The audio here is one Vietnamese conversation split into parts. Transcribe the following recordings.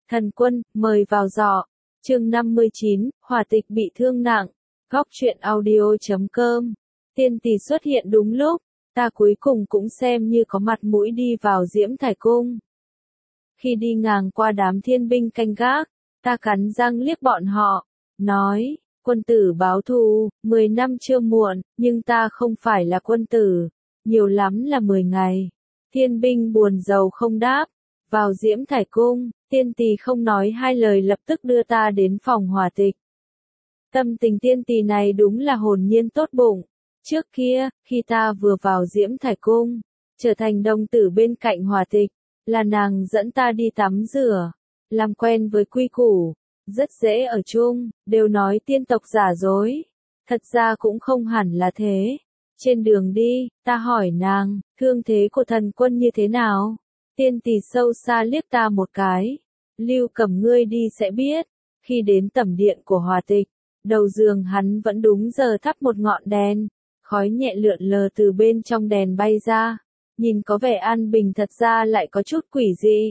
Thần quân, mời vào giỏ. Chương 59, Hỏa Tịch bị thương nặng. Góc truyện audio.com. Tiên tỷ xuất hiện đúng lúc, ta cuối cùng cũng xem như có mặt mũi đi vào Diễm Thải Cung. Khi đi ngang qua đám thiên binh canh gác, ta cắn răng liếc bọn họ, nói, quân tử báo thù, 10 năm chưa muộn, nhưng ta không phải là quân tử, nhiều lắm là 10 ngày. Thiên binh buồn rầu không đáp, vào Diễm Thải Cung, tiên tỷ không nói hai lời lập tức đưa ta đến phòng Hỏa Tịch. Tâm tình tiên tỷ này đúng là hồn nhiên tốt bụng. Trước kia, khi ta vừa vào Diễm Thải Cung, trở thành đồng tử bên cạnh Hỏa Tịch, là nàng dẫn ta đi tắm rửa, làm quen với quy củ, rất dễ ở chung, đều nói tiên tộc giả dối. Thật ra cũng không hẳn là thế. Trên đường đi, ta hỏi nàng, thương thế của thần quân như thế nào? Tiên tỷ sâu xa liếc ta một cái. Lưu Cẩm ngươi đi sẽ biết. Khi đến tẩm điện của Hỏa Tịch, đầu giường hắn vẫn đúng giờ thắp một ngọn đèn. Khói nhẹ lượn lờ từ bên trong đèn bay ra. Nhìn có vẻ an bình thật ra lại có chút quỷ dị.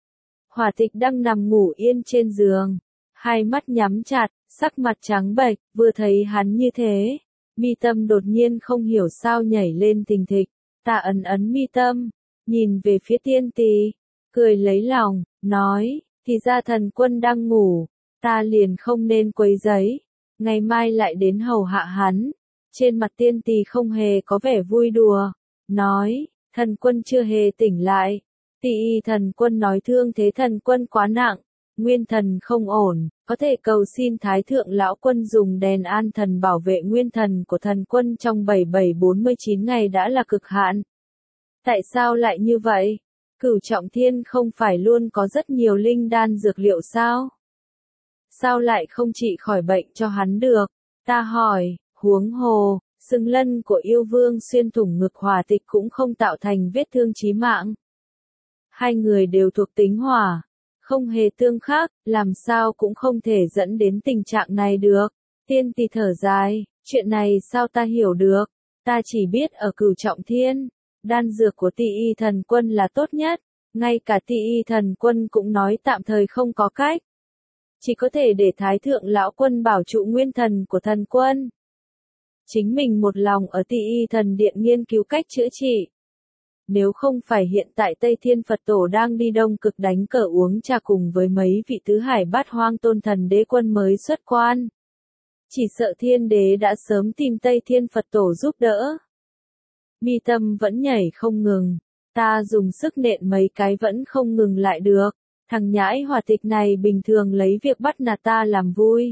Hỏa Tịch đang nằm ngủ yên trên giường. Hai mắt nhắm chặt, sắc mặt trắng bệch, vừa thấy hắn như thế. Mi tâm đột nhiên không hiểu sao nhảy lên thình thịch. Ta ấn mi tâm, nhìn về phía tiên tỷ, cười lấy lòng, nói, thì ra thần quân đang ngủ, ta liền không nên quấy rầy, ngày mai lại đến hầu hạ hắn. Trên mặt tiên tỷ không hề có vẻ vui đùa, nói, thần quân chưa hề tỉnh lại. Tỷ thần quân nói thương thế thần quân quá nặng, nguyên thần không ổn, có thể cầu xin Thái Thượng Lão Quân dùng đèn an thần bảo vệ nguyên thần của thần quân trong 7749 ngày đã là cực hạn. Tại sao lại như vậy? Cửu Trọng Thiên không phải luôn có rất nhiều linh đan dược liệu sao? Sao lại không trị khỏi bệnh cho hắn được? Ta hỏi, huống hồ, sừng lân của yêu vương xuyên thủng ngực Hỏa Tịch cũng không tạo thành vết thương chí mạng. Hai người đều thuộc tính hỏa, không hề tương khắc, làm sao cũng không thể dẫn đến tình trạng này được. Tiên tỷ thở dài, chuyện này sao ta hiểu được? Ta chỉ biết ở Cửu Trọng Thiên, đan dược của Tỷ Y thần quân là tốt nhất, ngay cả Tỷ Y thần quân cũng nói tạm thời không có cách. Chỉ có thể để Thái Thượng Lão Quân bảo trụ nguyên thần của thần quân. Chính mình một lòng ở Tỷ Y thần điện nghiên cứu cách chữa trị. Nếu không phải hiện tại Tây Thiên Phật Tổ đang đi Đông Cực đánh cờ uống trà cùng với mấy vị tứ hải bát hoang tôn thần đế quân mới xuất quan. Chỉ sợ Thiên Đế đã sớm tìm Tây Thiên Phật Tổ giúp đỡ. Mi tâm vẫn nhảy không ngừng, ta dùng sức nện mấy cái vẫn không ngừng lại được. Thằng nhãi Hỏa Tịch này bình thường lấy việc bắt nạt ta làm vui.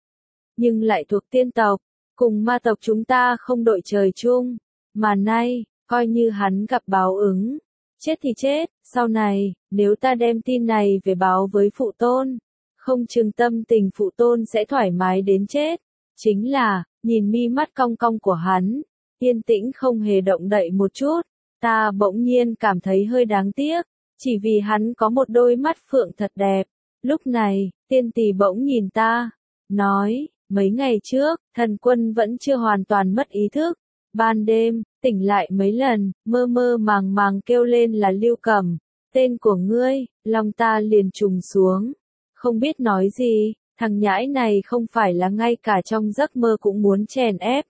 Nhưng lại thuộc tiên tộc, cùng ma tộc chúng ta không đội trời chung, mà nay, coi như hắn gặp báo ứng. Chết thì chết, sau này, nếu ta đem tin này về báo với phụ tôn, không chừng tâm tình phụ tôn sẽ thoải mái đến chết. Chính là, nhìn mi mắt cong cong của hắn, yên tĩnh không hề động đậy một chút, ta bỗng nhiên cảm thấy hơi đáng tiếc, chỉ vì hắn có một đôi mắt phượng thật đẹp. Lúc này, tiên tỷ bỗng nhìn ta, nói, mấy ngày trước, thần quân vẫn chưa hoàn toàn mất ý thức. Ban đêm, tỉnh lại mấy lần, mơ mơ màng màng kêu lên là Lưu Cẩm, tên của ngươi, lòng ta liền trùng xuống. Không biết nói gì, thằng nhãi này không phải là ngay cả trong giấc mơ cũng muốn chèn ép.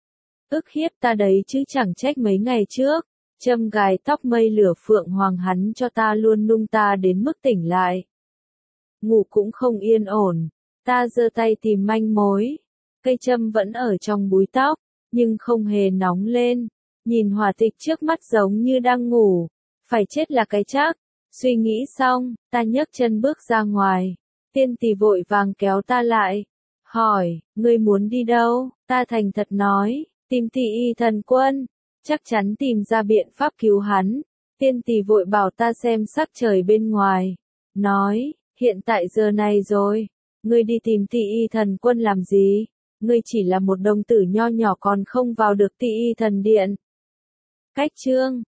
Ức hiếp ta đấy chứ chẳng trách mấy ngày trước, châm gài tóc mây lửa phượng hoàng hắn cho ta luôn nung ta đến mức tỉnh lại. Ngủ cũng không yên ổn, ta giơ tay tìm manh mối, cây châm vẫn ở trong búi tóc, nhưng không hề nóng lên, nhìn Hỏa Tịch trước mắt giống như đang ngủ, phải chết là cái chắc. Suy nghĩ xong, ta nhấc chân bước ra ngoài, tiên tỷ vội vàng kéo ta lại, hỏi, ngươi muốn đi đâu? Ta thành thật nói, tìm Tỷ Y thần quân, chắc chắn tìm ra biện pháp cứu hắn. Tiên tỷ vội bảo ta xem sắc trời bên ngoài, nói, hiện tại giờ này rồi, ngươi đi tìm Tỷ Y thần quân làm gì? Ngươi chỉ là một đồng tử nho nhỏ còn không vào được Tỷ Y thần điện. Cách chương